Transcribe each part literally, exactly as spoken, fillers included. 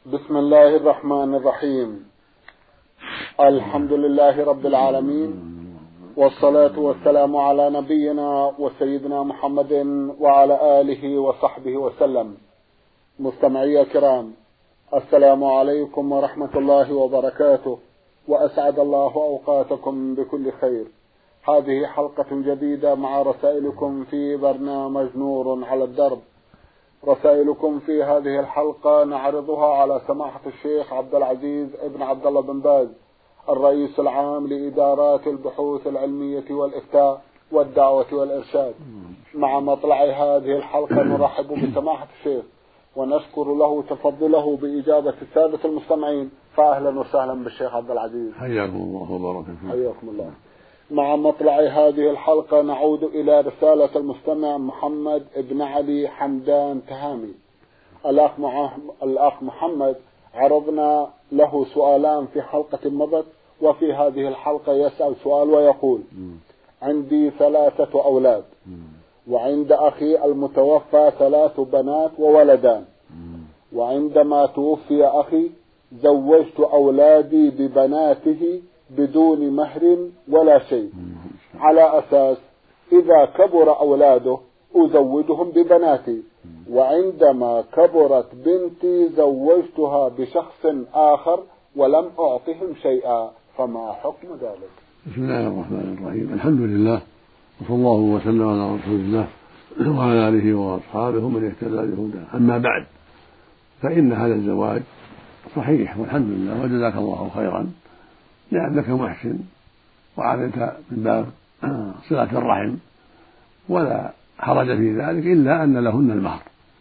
بسم الله الرحمن الرحيم. الحمد لله رب العالمين، والصلاة والسلام على نبينا وسيدنا محمد وعلى آله وصحبه وسلم. مستمعي الكرام، السلام عليكم ورحمة الله وبركاته، وأسعد الله أوقاتكم بكل خير. هذه حلقة جديدة مع رسائلكم في برنامج نور على الدرب. رسائلكم في هذه الحلقة نعرضها على سماحة الشيخ عبد العزيز ابن عبد الله بن باز، الرئيس العام لإدارات البحوث العلمية والإفتاء والدعوة والإرشاد. مع مطلع هذه الحلقة نرحب بسماحة الشيخ ونشكر له تفضله بإجابة السادة المستمعين، فأهلا وسهلا بالشيخ عبد العزيز. حياكم الله وبارك فيكم. حياكم الله. مع مطلع هذه الحلقة نعود إلى رسالة المستمع محمد ابن علي حمدان تهامي. الأخ, الأخ محمد عرضنا له سؤالان في حلقة مضت، وفي هذه الحلقة يسأل سؤال ويقول: عندي ثلاثة أولاد، وعند أخي المتوفى ثلاث بنات وولدان، وعندما توفي أخي زوجت أولادي ببناته بدون مهر ولا شيء، على أساس إذا كبر أولاده أزوجهم ببناتي، وعندما كبرت بنتي زوجتها بشخص آخر ولم أعطهم شيئا، فما حكم ذلك؟ بسم الله الرحمن الرحيم. الحمد لله، وصلى الله وسلم على رسول الله وعلى آله وأصحابه من اهتدى بهداه. أما بعد، فإن هذا الزواج صحيح والحمد لله، وجزاك الله خيرا، لأنك محسن وعملت من باب صلة الرحم، ولا حرج في ذلك، إلا أن لهن المهر،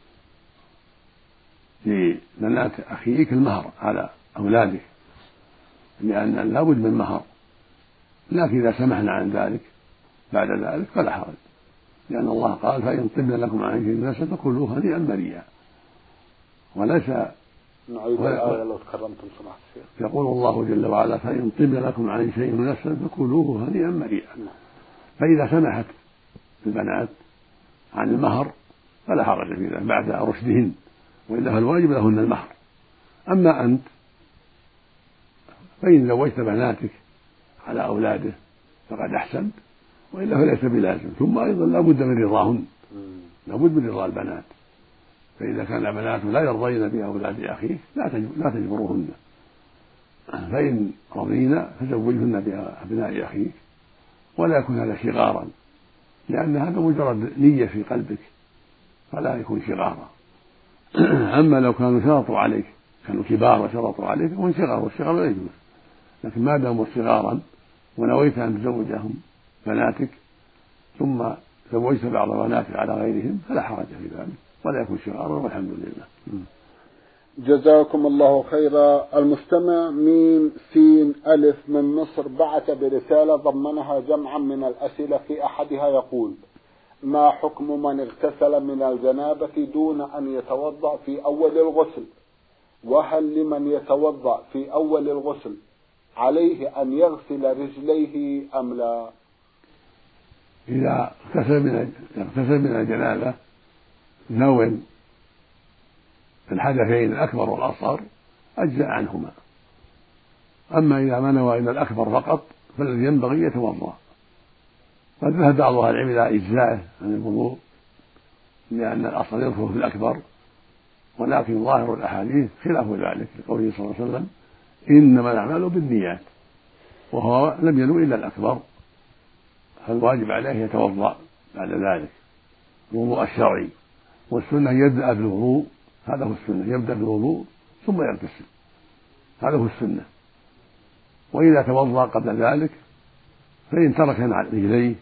لبنات أخيك المهر على أولادك، لأن لا بد من مهر، لكن إذا سمحنا عن ذلك بعد ذلك فلا حرج، لأن الله قال: فإن طبن لكم عن شيء نفسا فكلوه هنيئا مريئا. وليس نعيد الآية لو تكرمتم سماحة الشيخ. يقول الله جل وعلا: فإن طبن لكم عن شيء نفسا فكلوه هنيئا مريئا. فإذا سمحت البنات عن المهر فلا حرج في ذلك بعد رشدهن، وإلا فالواجب لهن المهر. أما أنت فإن زوجت بناتك على أولاده فقد أحسنت، وإلا فليس بلازم. ثم أيضا لا بد من رضاهن، لا بد من رضا البنات، فإذا كان البنات لا يرضين بأولاد أخيك لا تجبروهن، فإن رضينا فزوجهن بأبناء أخيك، ولا يكون هذا شغارا، لأن هذا مجرد نية في قلبك فلا يكون شغارا. أما لو كانوا شرطوا عليك، كانوا كبار وشرطوا عليك، فهو شغار، والشغار لا يجوز. لكن ما داموا شغارا ونويت أن تزوجهم بناتك ثم زوجت بعض بناتك على غيرهم فلا حرج في ذلك، ولا يكون شغارا، والحمد لله. جزاكم الله خيرا. المستمع ميم سين ألف من مصر بعث برسالة ضمنها جمعا من الأسئلة، في أحدها يقول: ما حكم من اغتسل من الجنابة دون أن يتوضأ في أول الغسل؟ وهل لمن يتوضأ في أول الغسل عليه أن يغسل رجليه أم لا؟ إذا اغتسل من الجنابة نوى الحدثين الأكبر والأصغر أجزأ عنهما. أما إذا ما نوى إلا الأكبر فقط فالذي ينبغي يتوضأ. قد ذهب بعض أهل العلم إلى إجزائه عن الوضوء، لأن الأصل يدخل في الأكبر، ولكن ظاهر الأحاديث خلاف ذلك، لقوله صلى الله عليه وسلم: إنما الأعمال بالنيات، وهو لم ينوي إلا الأكبر، فالواجب عليه يتوضأ بعد ذلك الوضوء الشرعي. والسنة يبدأ بالوضوء، هذا هو السنة، يبدأ بالوضوء ثم يغتسل، هذا هو السنة. وإذا توضأ قبل ذلك فإن ترك رجليه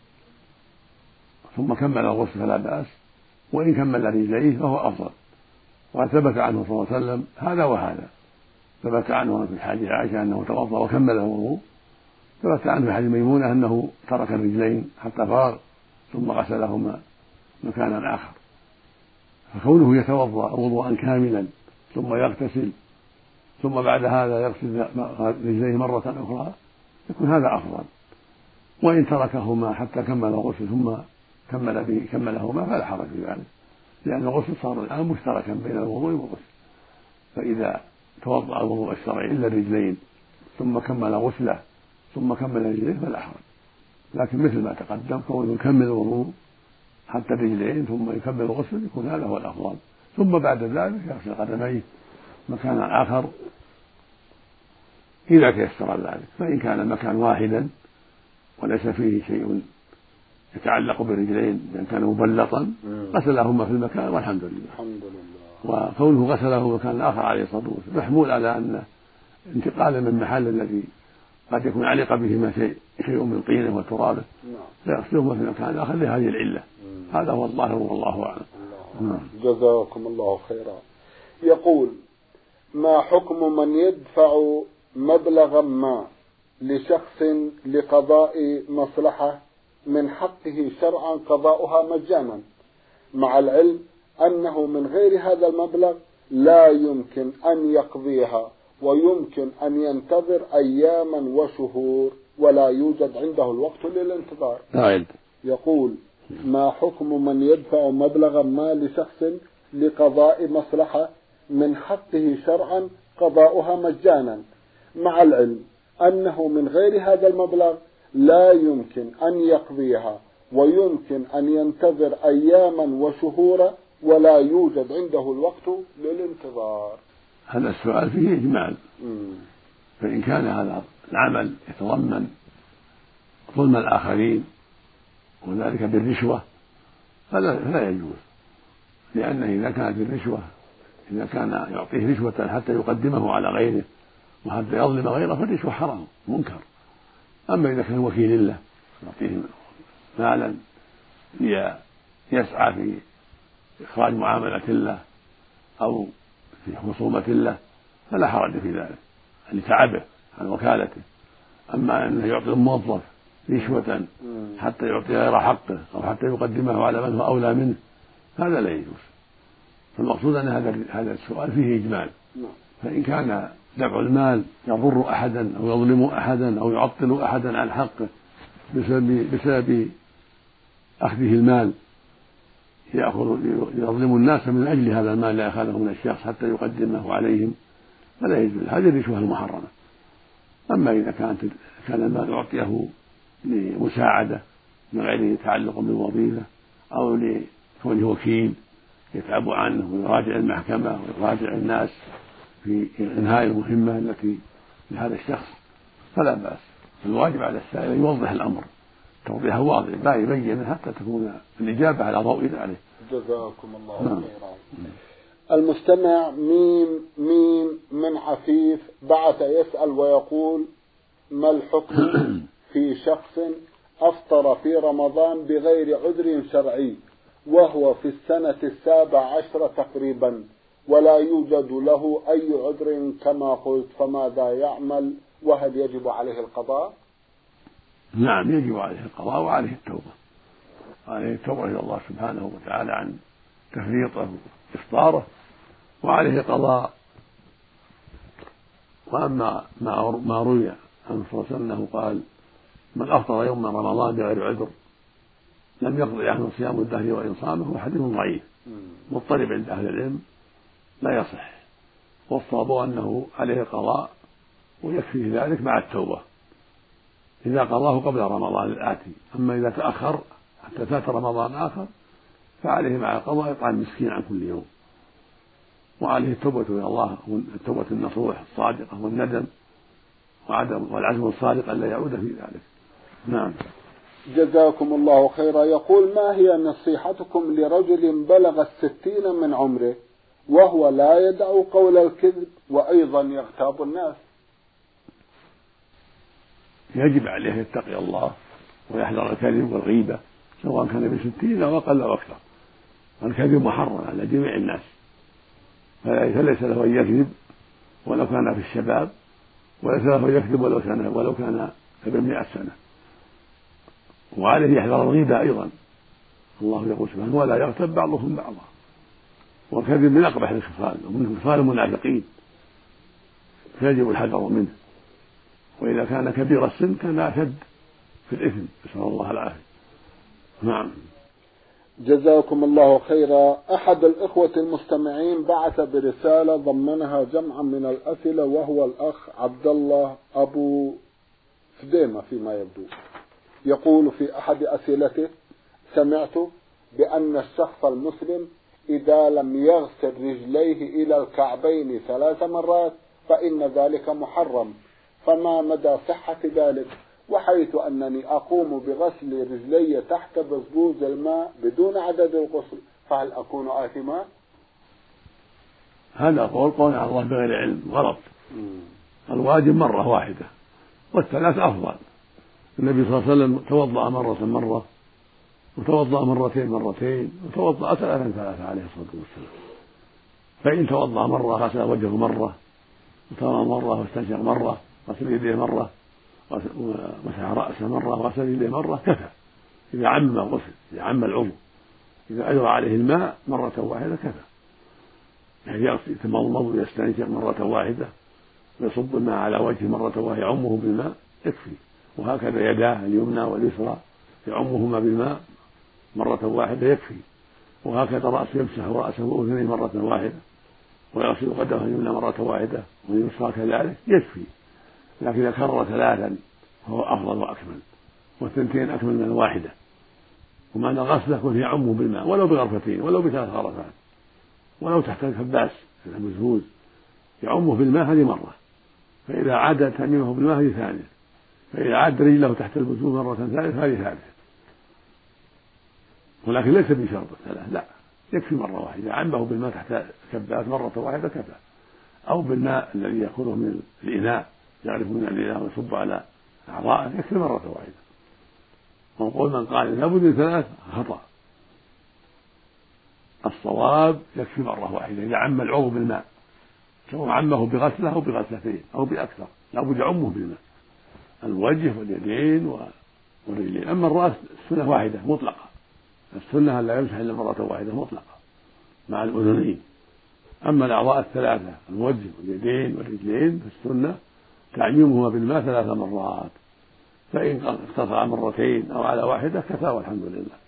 ثم كمل الغسل فلا بأس، وإن كمل رجليه فهو أفضل. وثبت عنه صلى الله عليه وسلم هذا وهذا، ثبت عنه في حديث عائشة أنه توضأ وكمل الوضوء، ثبت عنه في حديث ميمونة أنه ترك الرجلين حتى فرغ ثم غسلهما مكانا آخر. فكونه يتوضأ وضوءا كاملا ثم يغتسل ثم بعد هذا يغسل رجليه مرة أخرى يكون هذا أفضل. وإن تركهما حتى كمل الغسل ثم كمل به كملهما فلا حرج في ذلك، لأن الغسل صار الآن مشتركا بين الوضوء والغسل، فإذا توضأ الوضوء الشرعي إلا الرجلين ثم كمل غسله ثم كمل رجليه فلا حرج، لكن مثل ما تقدم كونه يكمل الوضوء حتى الرجلين ثم يكمل الغسل يكون هذا هو الأفضل، ثم بعد ذلك يغسل قدميه مكانا آخر إذا تيسر ذلك. فإن كان مكان واحدا وليس فيه شيء يتعلق بالرجلين لأن كان مبلطا غسلهما في المكان والحمد لله. الحمد لله. وكونه غسله مكان آخر عليه الصلاة والسلام محمول على أن انتقالا من المحل الذي قد يكون علق بهما شيء شيء من طينه وترابه فيغسلهما في مكان آخر لهذه العلة. هذا هو الظاهر والله أعلم. الله. جزاكم الله خيرا. يقول: ما حكم من يدفع مبلغا ما لشخص لقضاء مصلحة من حقه شرعا قضاؤها مجانا، مع العلم أنه من غير هذا المبلغ لا يمكن أن يقضيها ويمكن أن ينتظر أياما وشهور ولا يوجد عنده الوقت للانتظار؟ يقول: ما حكم من يدفع مبلغا ما لشخص لقضاء مصلحة من حقه شرعا قضاؤها مجانا، مع العلم أنه من غير هذا المبلغ لا يمكن أن يقضيها ويمكن أن ينتظر أياما وشهورا ولا يوجد عنده الوقت للانتظار؟ هذا السؤال فيه إجمال. فإن كان هذا العمل يتضمن ظلم الآخرين وذلك بالرشوة فلا يجوز، لأنه إذا كانت الرشوة إذا كان يعطيه رشوة حتى يقدمه على غيره وحتى يظلم غيره فالرشوة حرام منكر. أما إذا كان وكيل له يعطيه مالا ليسعى في إخراج معاملة له أو في خصومة له فلا حرج في ذلك لتعبه عن وكالته. أما أنه يعطي الموظف رشوة حتى يعطي غير حقه أو حتى يقدمه على من هو أولى منه هذا لا يجوز. فالمقصود أن هذا هذا السؤال فيه إجمال. فإن كان دفع المال يضر أحدا أو يظلم أحدا أو يعطل أحدا عن حقه بسبب, بسبب أخذه المال يأخذ يظلم الناس من أجل هذا المال لا أخذه من الشخص حتى يقدمه عليهم فلا يجوز، هذه الرشوة المحرمة. أما إذا كانت كان المال يعطيه لمساعدة من غير تعلق بالوظيفة أو لكونه وكيل يتعب عنه ويراجع المحكمة ويراجع الناس في إنهاء المهمة التي لهذا الشخص فلا بأس. الواجب على السائل أن يوضح الأمر توضيحا واضحا لا يبين حتى تكون الإجابة على ضوء ذلك. جزاكم الله خيرا. المستمع ميم ميم من عفيف بعث يسأل ويقول: ما الحكم في شخص أفطر في رمضان بغير عذر شرعي وهو في السنة السابع عشر تقريبا ولا يوجد له أي عذر كما قلت، فماذا يعمل وهل يجب عليه القضاء؟ نعم يجب عليه القضاء وعليه التوبة، وعليه التوبة إلى الله سبحانه وتعالى عن تفريطه وإفطاره وعليه القضاء. وأما ما روي عن صلى الله عليه وسلم أنه قال: من أفطر يوم رمضان بغير عذر لم يقضي عنه صيام الدهر وإن صامه، وحديث ضعيف مضطرب عند أهل العلم لا يصح، والصواب أنه عليه القضاء ويكفي ذلك مع التوبة إذا قضاه قبل رمضان الآتي. أما إذا تأخر حتى فات رمضان آخر فعليه مع القضاء يطعم مسكين عن كل يوم، وعليه التوبة إلى الله، التوبة النصوح الصادقة والندم وعدم والعزم الصادق ألا يعود في ذلك. نعم. جزاكم الله خيرا. يقول: ما هي نصيحتكم لرجل بلغ الستين من عمره وهو لا يدع قول الكذب وأيضا يغتاب الناس؟ يجب عليه يتقي الله ويحذر الكذب والغيبة سواء كان بستين أو أقل أو أكثر، والكذب محرم على جميع الناس فليس له أن يكذب ولو كان في الشباب، وليس له أن يكذب ولو كان ولو كان بمئة سنة. وعليه يحذر الغيبة أيضا، الله يقول سبحانه: ولا يغتب بعضهم بعضا. والكذب من أقبح الخصال ومن خصال المنافقين فيجب الحذر منه، وإذا كان كبير السن كان أشد في الإثم، نسأل الله العافية. نعم. جزاكم الله خيرا. أحد الإخوة المستمعين بعث برسالة ضمنها جمعا من الأسئلة، وهو الأخ عبد الله أبو فديمة فيما يبدو. يقول في أحد أسئلته: سمعت بأن الشخص المسلم إذا لم يغسل رجليه إلى الكعبين ثلاث مرات فإن ذلك محرم، فما مدى صحة ذلك؟ وحيث أنني أقوم بغسل رجلي تحت بزبوز الماء بدون عدد الغسل، فهل أكون آثما؟ هذا قول قول على الله بغير علم غلط. الواجب مرة واحدة والثلاث أفضل. النبي صلى الله عليه وسلم توضأ مرة مرة، وتوضأ مرتين مرتين، وتوضأ ثلاثا ثلاثة عليه الصلاة والسلام. فإن توضأ مرة غسل وجهه مرة، وتوضأ مرة واستنشق مرة، غسل يديه مرة، ومسح رأسه مرة، وغسل يديه مرة، كفى. إذا عم الغسل، إذا عم العضو، إذا أجرى عليه الماء مرة واحدة كفى. يعني يتمضمض ويستنشق مرة واحدة، ويصب الماء على وجهه مرة واحدة يعمه بالماء يكفي. وهكذا يداه اليمنى واليسرى يعمهما بالماء مرة واحدة يكفي. وهكذا رأسه يمسح رأسه وأذنيه مرة واحدة، ويغسل قدمه اليمنى مرة واحدة واليسرى كذلك يكفي. لكن إذا كرر ثلاثا فهو أفضل وأكمل، والثنتين أكمل من الواحدة. ومعنى الغسل يكون يعمه بالماء ولو بغرفتين ولو بثلاث غرفات، ولو تحت الكباس في المزهوز يعمه بالماء هذه مرة، فإذا عاد تأميمه بالماء هذه ثانية، فإذا عاد رجله تحت البزوز مرة ثالثة هذه ثالثة. ولكن ليس بشرط ثلاث، لا، يكفي مرة واحدة. إذا عمه بالماء تحت الكباس مرة واحدة كفى، أو بالماء الذي يأخذه من الإناء يعرف من الإناء ويصب على أعضائه يكفي مرة واحدة. وقول من قال لابد من ثلاث خطأ. الصواب يكفي مرة واحدة إذا عم العضو بالماء، سواء عمه بغسله أو بغسلتين أو بأكثر، لابد يعمه بالماء، الوجه واليدين والرجلين. أما الرأس السنة واحدة مطلقة، السنة لا يمسح إلا مرة واحدة مطلقة مع الأذنين. أما الأعضاء الثلاثة الوجه واليدين والرجلين فالسنة تعميمهما بالماء ثلاث مرات، فإن اقتصر مرتين أو على واحدة كفى والحمد لله.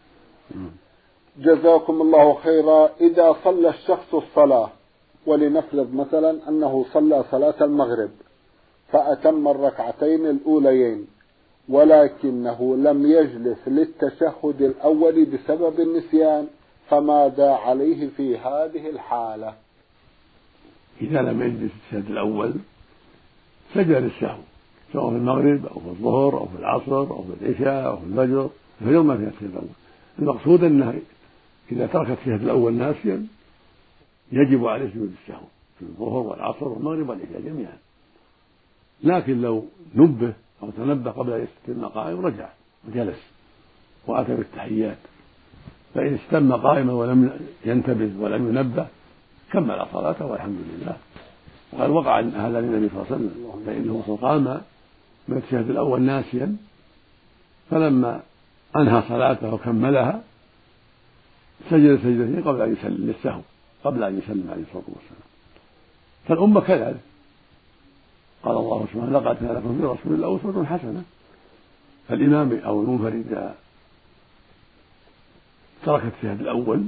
جزاكم الله خيرا. إذا صلى الشخص الصلاة، ولنفرض مثلا أنه صلى صلاة المغرب فأتم الركعتين الأوليين، ولكنه لم يجلس للتشهد الأول بسبب النسيان، فماذا عليه في هذه الحالة؟ إذا لم يجلس التشهد الأول سجد للسهو، سواء في المغرب أو في الظهر أو في العصر أو في العشاء أو في الفجر. الفجر ما فيها التشهد الأول. المقصود أنه إذا ترك التشهد الأول ناسيا يجب عليه سجود السهو في الظهر والعصر والمغرب والعشاء جميعا. لكن لو نبه أو تنبه قبل أن يستتم قائم رجع وجلس وأتى بالتحيات، فإن استتم قائما ولم ينتبه ولم ينبه كمل صلاته والحمد لله. وقد وقع هذا للنبي صلى الله عليه وسلم، فإنه قام من التشهد الأول ناسيا، فلما أنهى صلاته وكملها سجد سجدتين قبل أن يسلم للسهو، قبل أن يسلم عليه الصلاة والسلام. فالأمة كذلك، قال الله سبحانه: لقد كان لكم في رسول الله أسوة حسنة. فالإمام أو المنفرد إذا ترك التشهد الأول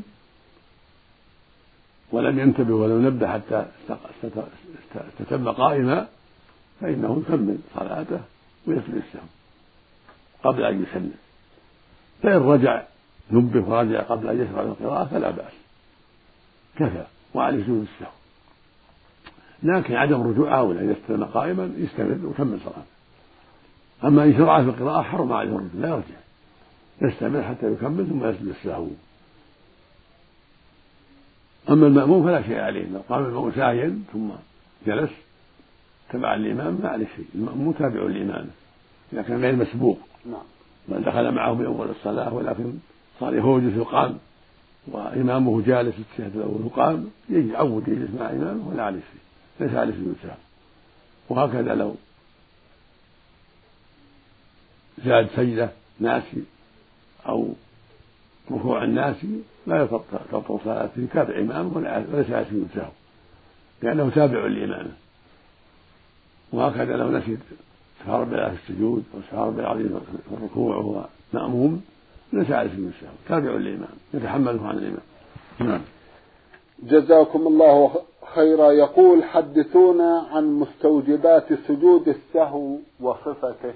ولم ينتبه ولم ينبه حتى استتم قائما فإنه يكمل صلاته ويسجد السهو قبل أن يسلم. فإن رجع نبه ورجع قبل أن يشرع القراءة فلا بأس، كفى وعليه سجود السهو. لكن عدم الرجوع أولى، إذا استلم قائما يستمر ويكمل صلاته. أما إن شرع في القراءة حرم عليه الرجوع، لا يرجع، يستمر حتى يكمل ثم يسجد السهو. أما المأموم فلا شيء عليه، لو قام المأموم ساهيا ثم جلس تبع الإمام ما عليه شيء، المأموم تابع للإمام إذا كان غير مسبوق، بل دخل معه في أول الصلاة ولكن صار يهوجس يقام وإمامه جالس التشهد الأول وقام يعود يجلس مع إمامه ولا عليه شيء، ليس عليه سجود سهو. وهكذا لو زاد سجدة ناسي أو ركوع الناسي لا تبطل صلاته، تابع إمامه وليس عليه سجود سهو لأنه تابع لإمامه. وهكذا لو نسي سبحان ربي العظيم في السجود وسبحان ربي العظيم في الركوع وهو مأموم ليس عليه سجود السهو، تابع للإمام يتحمله عن الإمام. نعم. جزاكم الله خيرا. يقول حدثونا عن مستوجبات سجود السهو وصفته.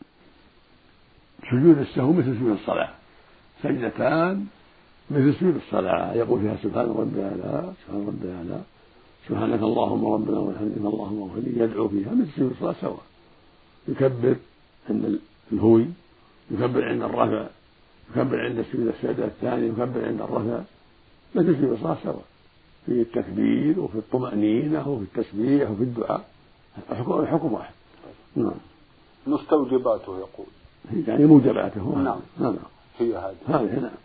سجود السهو مثل سجود الصلاة، سجدتان مثل سجود الصلاة، يقول فيها سبحان ربي الأعلى سبحان ربي الأعلى سبحانك اللهم ربنا وبحمدك اللهم اغفر لي، يدعو فيها مثل سجود الصلاة سواء، يكبر عند الهوي، يكبر عند الرفع، يكبر عند سجود السجدة الثاني، يكبر عند الرفع، مثل سجود الصلاة سواء في التكبير وفي الطمأنينة وفي التسبيح وفي الدعاء، الحكم واحد. نعم. مستوجباته يقول يعني موجباته. نعم. نعم. هي هذه. هذه. نعم.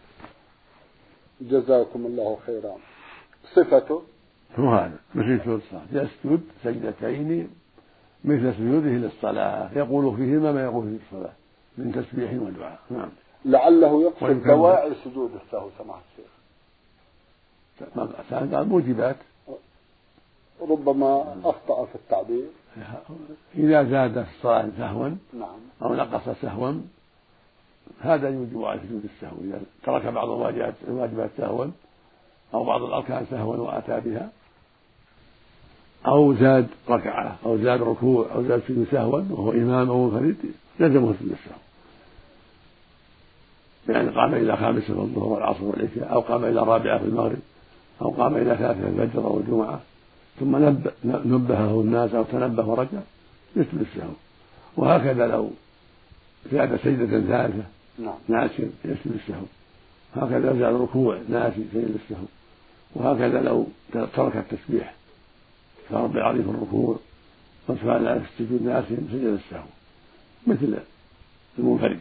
جزاكم الله خيرا. صفته هو هذا مثل سجود الصلاة، يسجد سجدتين مثل سجوده للصلاة، يقول فيهما ما يقول في الصلاة من تسبيح ودعاء. نعم. لعله يقصد دواعي سجود السهو سماحة الشيخ. قال موجبات، ربما أخطأ في التعبير. إذا زاد في الصلاة سهوا نعم. أو نقص سهوا هذا يوجب على سجود السهو، إذا ترك بعض الواجبات سهوا أو بعض الأركان سهوا وأتى بها، أو زاد ركعة أو زاد ركوع أو زاد سجود سهوا وهو إمام أو منفرد لزمه سجود السهو، يعني قام إلى خامسة في الظهر والعصر والعشاء، أو قام إلى رابعة في المغرب، أو قام إلى ثالثة الفجر أو الجمعة، ثم نبهه الناس أو تنبه ورجع يسجد السهو. وهكذا لو زاد سجدة ثالثة ناسيا يسجد السهو، هكذا زاد ركوع ناسي سجد السهو، وهكذا لو ترك التسبيح فرب العظيم في الركوع وسبحان الله في السجود ناسيا سجد السهو مثل المنفرد.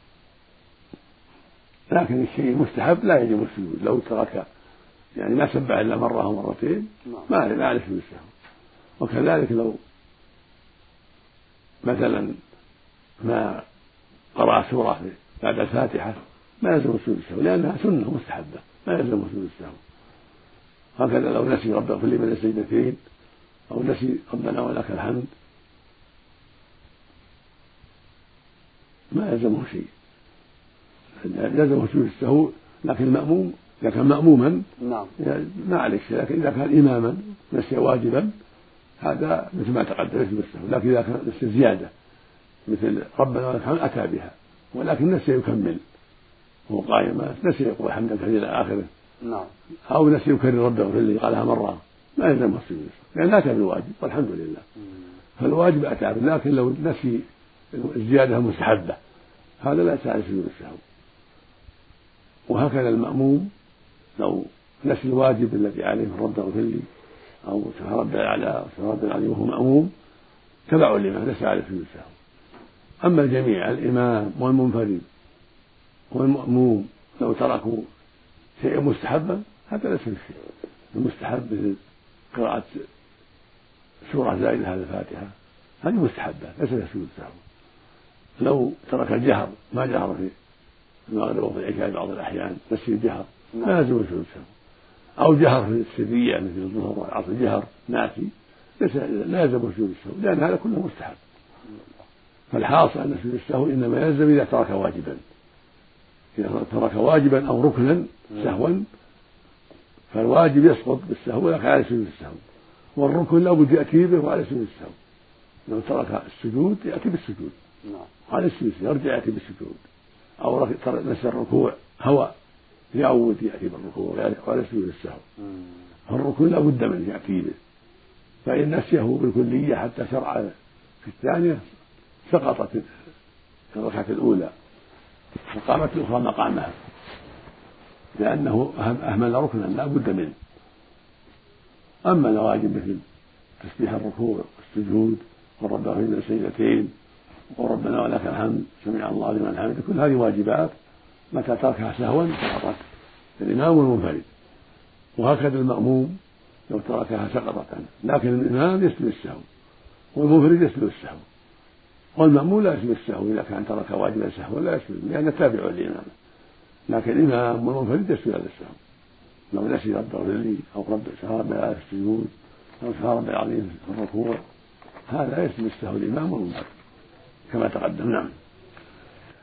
لكن الشيء المستحب لا يجب السجود، لو ترك يعني ما سبح إلا مرة أو مرتين ما ما عليه سجود السهو. وكذلك لو مثلا ما قرأ سورة بعد الفاتحة ما يلزم سجود السهو لأنها سنة مستحبة ما يلزم سجود السهو. هكذا لو نسي رب اغفر لي من السجدتين أو نسي ربنا ولك الحمد ما يلزمه شيء، يلزمه سجود السهو. لكن المأموم إذا كان مأموما نعم ما عليه شيء، لكن إذا كان إماما نسي واجبا هذا مثل ما تقدم يسجد السهو. لكن إذا كان نسي زيادة مثل ربنا ولك الحمد أتى بها ولكن نسي يكمل وهو قائم، نسي يقول حمدا كثيرا إلى آخره نعم، أو نسي يكرر ربه اغفر لي قالها مرة ما يلزمه السجود لأن أتى بالواجب والحمد لله. فالواجب أتى به، لكن لو نسي الزيادة المستحبة هذا لا يسعى سجود السهو. وهكذا المأموم لو نسي الواجب الذي عليه من ربه اغفر لي أو سبحان ربي الأعلى سبحان ربي العظيم وهو مأموم تبع الإمام ليس عليه سجود السهو. أما الجميع الإمام والمنفرد والمأموم لو تركوا شيئا مستحبا هذا ليس بشيء. المستحب مثل قراءة سورة زائدة على الفاتحة هذه مستحبة ليس لها سجود السهو. لو ترك الجهر ما جهر في المغرب وفي العشاء بعض الأحيان نسي الجهر لا يلزم سجود السهو، أو جهر في السرية مثل الظهر والعصر جهر ناسي لا يلزم سجود السهو لأن هذا كله مستحب. فالحاصل أن سجود السهو إنما يلزم إذا ترك واجبا، إذا ترك واجبا أو ركنا سهوا فالواجب يسقط بالسهو لكن على سجود السهو، والركن لا بد يأتي به وعلى سجود السهو. لو ترك السجود يأتي بالسجود وعلى السجود يرجع يأتي بالسجود، أو نسي الركوع هوى يعود يأتي بالركوع وعلى سجود السهو. فالركن لا بد من يأتي به، فإن نسيه بالكلية حتى شرع في الثانية سقطت الركعة الأولى وقامت الأخرى مقامها لأنه أهمل ركنا لا بد منه. أما الواجب مثل تسبيح الركوع والسجود والرب اغفر لي السجدتين وربنا ولك الحمد سمع الله لمن حمده كل هذه واجبات متى تركها سهوا سقطت الإمام والمنفرد. وهكذا المأموم لو تركها سقطت عنه، لكن الإمام يسجد السهو والمنفرد يسجد السهو، والمأموم لا يسجد السهو إذا كان ترك واجبا سهوا لا يسجد لأنه تابع للإمام، لكن الإمام والمنفرد يسجد على السهو. لو نسي رب اغفر لي أو رب سبحان ربي الأعلى في السجود أو سبحان ربي العظيم في الركوع هذا يسجد السهو الإمام والمنفرد كما تقدم. نعم.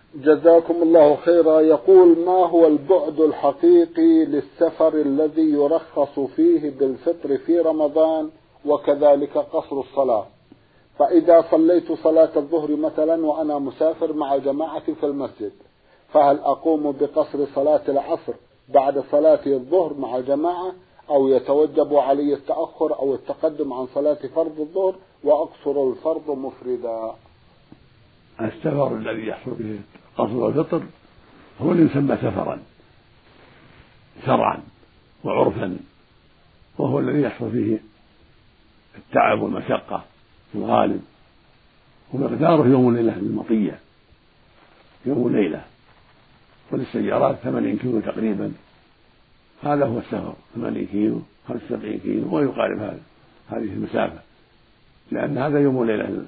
جزاكم الله خيرا. يقول: ما هو البعد الحقيقي للسفر الذي يرخص فيه بالفطر في رمضان وكذلك قصر الصلاة؟ فإذا صليت صلاة الظهر مثلا وأنا مسافر مع جماعة في المسجد، فهل أقوم بقصر صلاة العصر بعد صلاة الظهر مع جماعة، أو يتوجب علي التأخر أو التقدم عن صلاة فرض الظهر وأقصر الفرض مفردا؟ السفر الذي يحصل به قصر الفطر هو اللي يسمى سفرا شرعا وعرفا، وهو الذي يحصل فيه التعب والمشقة في الغالب، ومقداره يوم وليلة بالمطية، يوم وليلة، وللسيارات ثمانين كيلو تقريبا، هذا هو السفر، ثمانين كيلو خمسة وسبعين كيلو ويقارب هذا هذه المسافة، لأن هذا يوم وليلة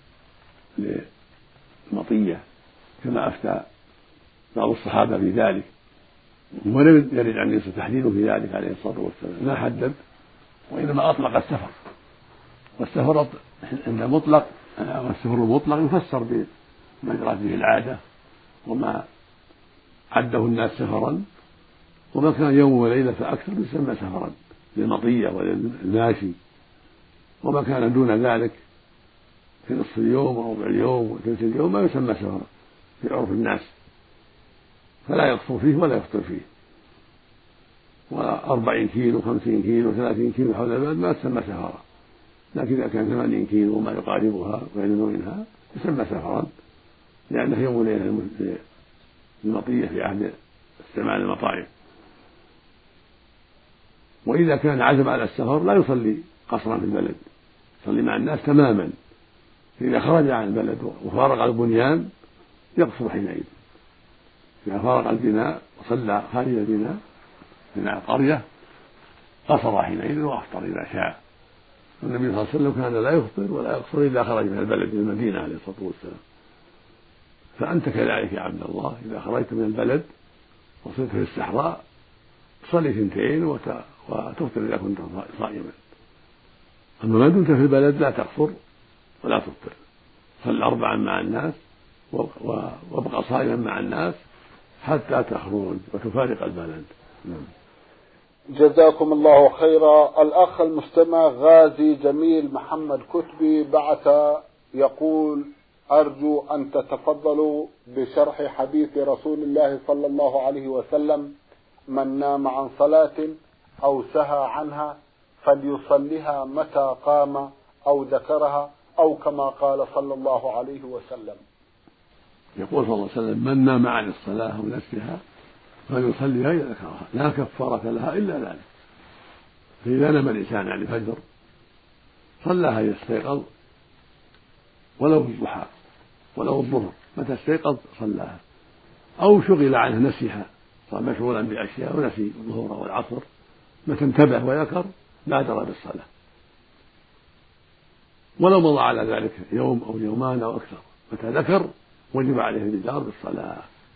للمطية كما أفتى بعض الصحابة في ذلك، ولم يرد عن النبي تحديده في ذلك عليه الصلاة والسلام، ما حدد، وإنما أطلق السفر. والسفر عند مطلق والسفر المطلق يفسر بما جرت به العادة وما عده الناس سفرا، وما كان يوم وليلة فأكثر يسمى سفرا للمطية وللماشي، وما كان دون ذلك في نصف اليوم وربع اليوم وثلث اليوم ما يسمى سفرا في عرف الناس، فلا يقصر فيه ولا يفطر فيه. وأربعين كيلو خمسين كيلو ثلاثين كيلو حول البلد ما تسمى سفرا، لكن إذا كان ثمانين كيلو وما يقاربها ويقل منها يسمى سفرا، لأنه يوم وليلة للمطية في عهد استعمال المطايف. وإذا كان عزم على السفر لا يصلي قصرا في البلد، يصلي مع الناس تماما، فإذا خرج عن البلد وفارق البنيان يقصر حينئذ، إذا فارق البناء وصلى خارج البناء بناء القرية قصر حينئذ وأفطر إذا شاء. والنبي صلى الله عليه وسلم كان لا يفطر ولا يقصر إذا خرج من البلد من المدينة عليه الصلاة والسلام. فأنت كذلك يا عبد الله، إذا خرجت من البلد وصرت في الصحراء صلي اثنتين وتفطر إذا كنت صائما، أما ما دمت في البلد لا تقصر ولا تفطر، صل أربعا مع الناس وابقى صائما مع الناس حتى تخرج وتفارق البلد. جزاكم الله خيرا. الأخ المستمع غازي جميل محمد كتبي بعث يقول: أرجو أن تتفضلوا بشرح حديث رسول الله صلى الله عليه وسلم: من نام عن صلاة أو سهى عنها فليصلها متى قام أو ذكرها، أو كما قال صلى الله عليه وسلم. يقول صلى الله عليه وسلم: من نام عن الصلاة أو نسيها فليصليها إذا ذكرها، لا كفارة لها إلا ذلك. فإذا نام الإنسان عن الفجر صلاها إذا استيقظ، ولو الضحى ولو الظهر، متى استيقظ صلاها، أو شغل عنه نسيها، صار مشغولا بأشياء ونسي الظهر والعصر، متى انتبه وذكر بادر بالصلاة، ولو مضى على ذلك يوم أو يومان أو أكثر، متى ذكر وجب عليه الإبدار بالصلاة.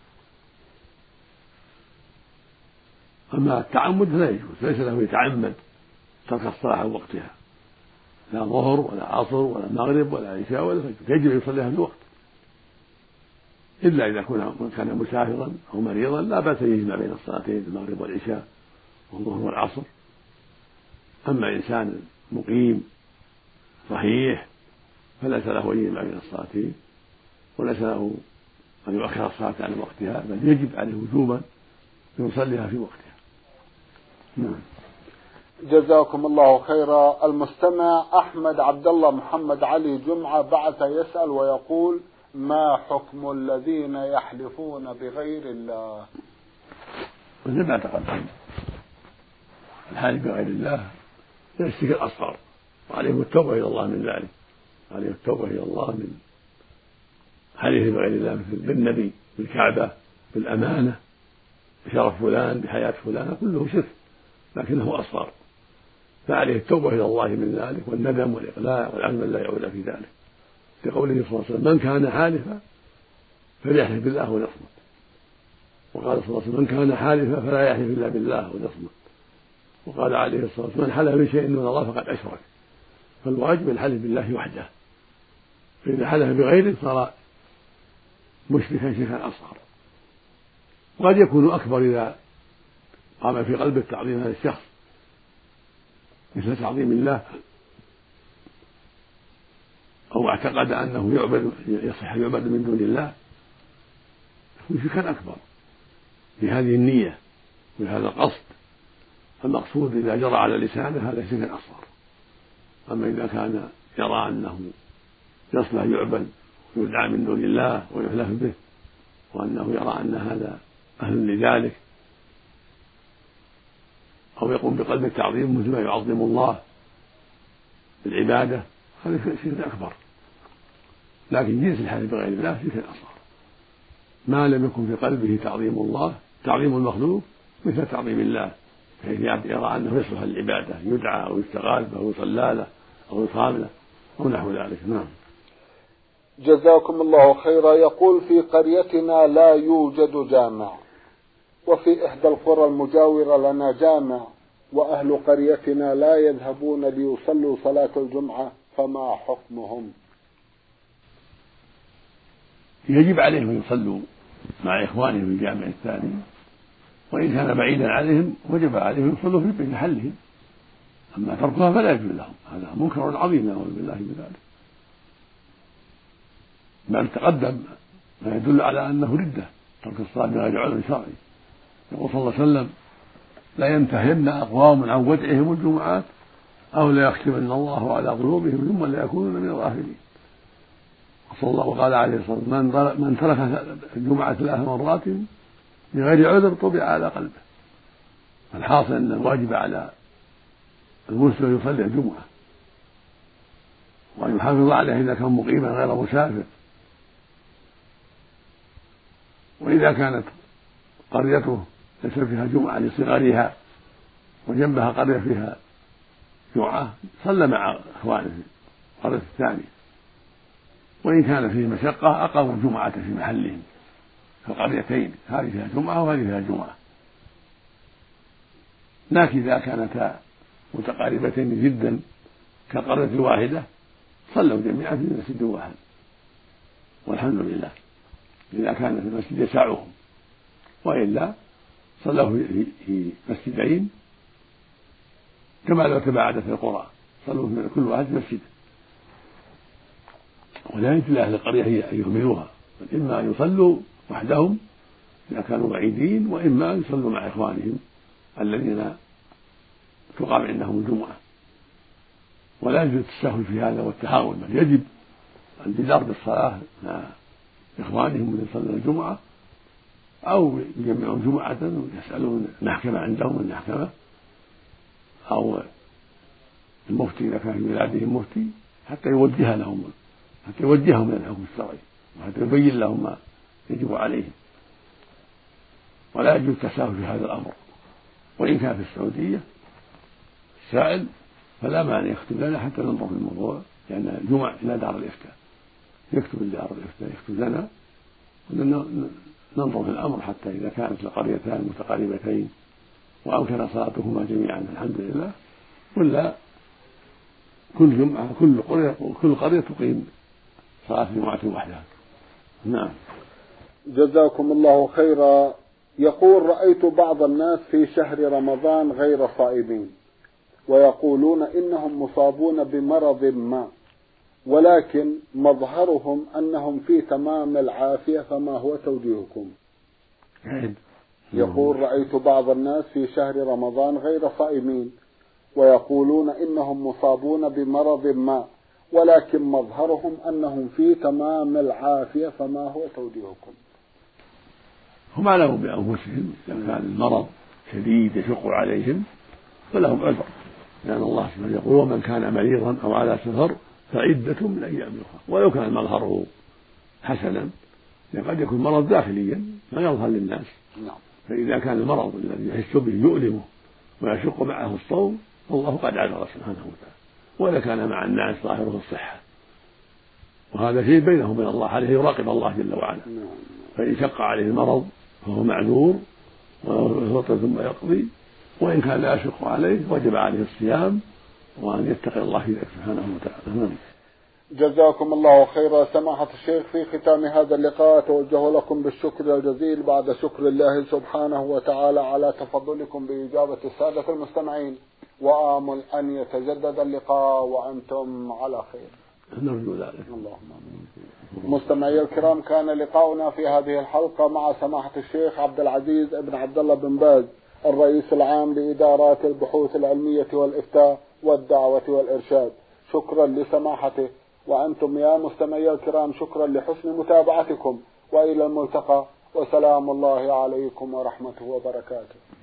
أما التعمد فلا يجوز، ليس له يتعمد ترك الصلاة عن وقتها، لا ظهر ولا عصر ولا مغرب ولا عشاء ولا فجر، يجب يصليها في الوقت، إلا إذا كان مسافرا أو مريضا لا بأس يجمع بين الصلاتين المغرب والعشاء والظهر والعصر. أما إنسان مقيم صحيح فليس له أن يجمع بين الصلاتين، وليس له أن يؤخر الصلاة عن وقتها، بل يجب عليه وجوبا أن يصليها في وقتها. نعم. جزاكم الله خيرا. المستمع أحمد عبد الله محمد علي جمعة بعث يسأل ويقول: ما حكم الذين يحلفون بغير الله؟ مثل ما تقدم، الحالف بغير الله من الشرك الأصغر، وعليهم التوبة إلى الله من ذلك، عليهم التوبة إلى الله من حلف بغير الله، مثل بالنبي، بالكعبة، بالأمانة، بشرف فلان، بحياة فلان، كله شرك لكنه أصغر، فعليه التوبة إلى الله من ذلك والندم والإقلاع والعزم لا يعود في ذلك، لقوله صلى الله عليه وسلم: من كان حالفا فليحلف بالله وليصمت. وقال صلى الله عليه وسلم: من كان حالفا فلا يحلف إلا بالله وليصمت. وقال عليه الصلاة والسلام: من حلف بشيء من الله فقد أشرك. فالواجب الحلف بالله وحده، فإذا حلف بغيره صار مشركا شركا أصغر. وقد يكون أكبر إذا قام في قلبه تعظيم هذا الشخص مثل تعظيم الله، أو اعتقد أنه يعبد يصح يعبد من دون الله، يكون شركا أكبر بهذه النية وبهذا القصد. المقصود إذا جرى على لسانه هذا شركا أصغر. أما إذا كان يرى أنه يصلح يعبد ويدعى من دون الله ويحلف به، وأنه يرى أن هذا أهل لذلك، أو يقوم بقلب التعظيم مثل ما يعظم الله بالعبادة، هذا شرك أكبر. لكن جنس الحلف بغير الله شرك أصغر ما لم يكن في قلبه تعظيم الله، تعظيم المخلوق مثل تعظيم الله، بحيث يرى أنه يصلح للعبادة، يدعى أو يستغاث أو يصلى له أو يصام له أو نحو ذلك. نعم. جزاكم الله خيرا. يقول: في قريتنا لا يوجد جامع، وفي إحدى القرى المجاورة لنا جامع، وأهل قريتنا لا يذهبون ليصلوا صلاة الجمعة، فما حكمهم؟ يجب عليهم أن يصلوا مع إخوانهم في الجامع الثاني، وإن كان بعيدا عليهم وجب عليهم يصلوا في محلهم، أما تركها فلا يجوز لهم، هذا منكر عظيم نعوذ بالله من ذلك. بل تقدم ما يدل على أنه ردة ترك الصلاة بغير عذر شرعي. يقول صلى الله عليه وسلم: لا ينتهين أقوام عن ودعهم الجمعات أو لا يختمن الله على قلوبهم ثم لا يكونون من الغافلين. صلى الله وقال عليه الصلاة والسلام: من ترك الجمعة ثلاث مرات بغير عذر طبع على قلبه. الحاصل أن الواجب على المسلم يصلي الجمعة وأن يحافظ عليها إذا كان مقيما غير مسافر. وإذا كانت قريته ليس فيها جمعة لصغرها وجنبها قرية فيها جمعة صلى مع إخوانه في القرية الثانية. وإن كان فيه مشقة أقاموا الجمعة في محلهم في القريتين، هذه فيها جمعة وهذه فيها جمعة. لكن إذا كانتا متقاربتين جدا كالقرية الواحدة صلوا جميعا في مسجد واحد، والحمد لله إذا كان في المسجد يسعهم، وإلا صلوا في مسجدين كما لو تباعدت القرى، صلوا في كل واحد في مسجد. ولا يجوز لأهل القرية هي أن يهملوها، بل إما أن يصلوا وحدهم إذا كانوا بعيدين، وإما أن يصلوا مع إخوانهم الذين تقام عندهم الجمعة. ولا يجوز التساهل في هذا والتهاون، بل يجب الجدار بالصلاة مع إخوانهم الذين يصلون الجمعة، أو يجمعون جمعة ويسألون المحكمة عندهم المحكمة، أو المفتي إذا كان في بلادهم مفتي حتى يوجه لهم حتى يوجههم إلى الحكم الشرعي وحتى يبين لهم ما يجب عليهم. ولا يجوز التساهل في هذا الأمر. وإن كان في السعودية السائل فلا مانع يكتب لنا حتى ننظر في الموضوع، لأن الجمع إلى دار الإفتاء، يكتب لدار الإفتاء يكتب لنا وننظر في الأمر، حتى إذا كانت القريتان متقاربتين وأمكن صلاتهما جميعا الحمد لله، ولا كل جمعة كل قرية كل قرية تقيم صلاة جمعة وحدها. نعم. جزاكم الله خيرا. يقول: رأيت بعض الناس في شهر رمضان غير صائمين، ويقولون إنهم مصابون بمرض ما، ولكن مظهرهم أنهم في تمام العافية، فما هو توجيهكم؟ يقول: رأيت بعض الناس في شهر رمضان غير صائمين، ويقولون إنهم مصابون بمرض ما، ولكن مظهرهم أنهم في تمام العافية، فما هو توجيهكم؟ هم أعلموا بأنفسهم، إذا كان المرض شديد يشق عليهم فلهم عذر، لأن الله سبحانه يقول: ومن كان مريضا أو على سفر فعدة من أيام أخرى. ولو كان مظهره حسنا قد يكون مرض داخليا لا يظهر للناس، فإذا كان المرض الذي يحس به يؤلمه ويشق معه الصوم فالله قد عذر سبحانه وتعالى. وإذا كان مع الناس ظاهره الصحة، وهذا شيء بينه وبين الله، عليه يراقب الله جل وعلا. فإن شق عليه المرض فهو معذور ويفطر ثم يقضي، وإن كان لا يشق عليه وجب عليه الصيام وأن يتقي الله في ذلك سبحانه وتعالى. جزاكم الله خيرا سماحة الشيخ. في ختام هذا اللقاء أتوجه لكم بالشكر الجزيل بعد شكر الله سبحانه وتعالى على تفضلكم بإجابة السادة المستمعين، وآمل أن يتجدد اللقاء وأنتم على خير. نرجو ذلك. اللهم آمين. مستمعي الكرام، كان لقاؤنا في هذه الحلقة مع سماحة الشيخ عبد العزيز ابن عبد الله بن باز، الرئيس العام لإدارات البحوث العلمية والإفتاء والدعوة والإرشاد. شكرا لسماحته، وأنتم يا مستمعي الكرام شكرا لحسن متابعتكم، وإلى الملتقى، وسلام الله عليكم ورحمته وبركاته.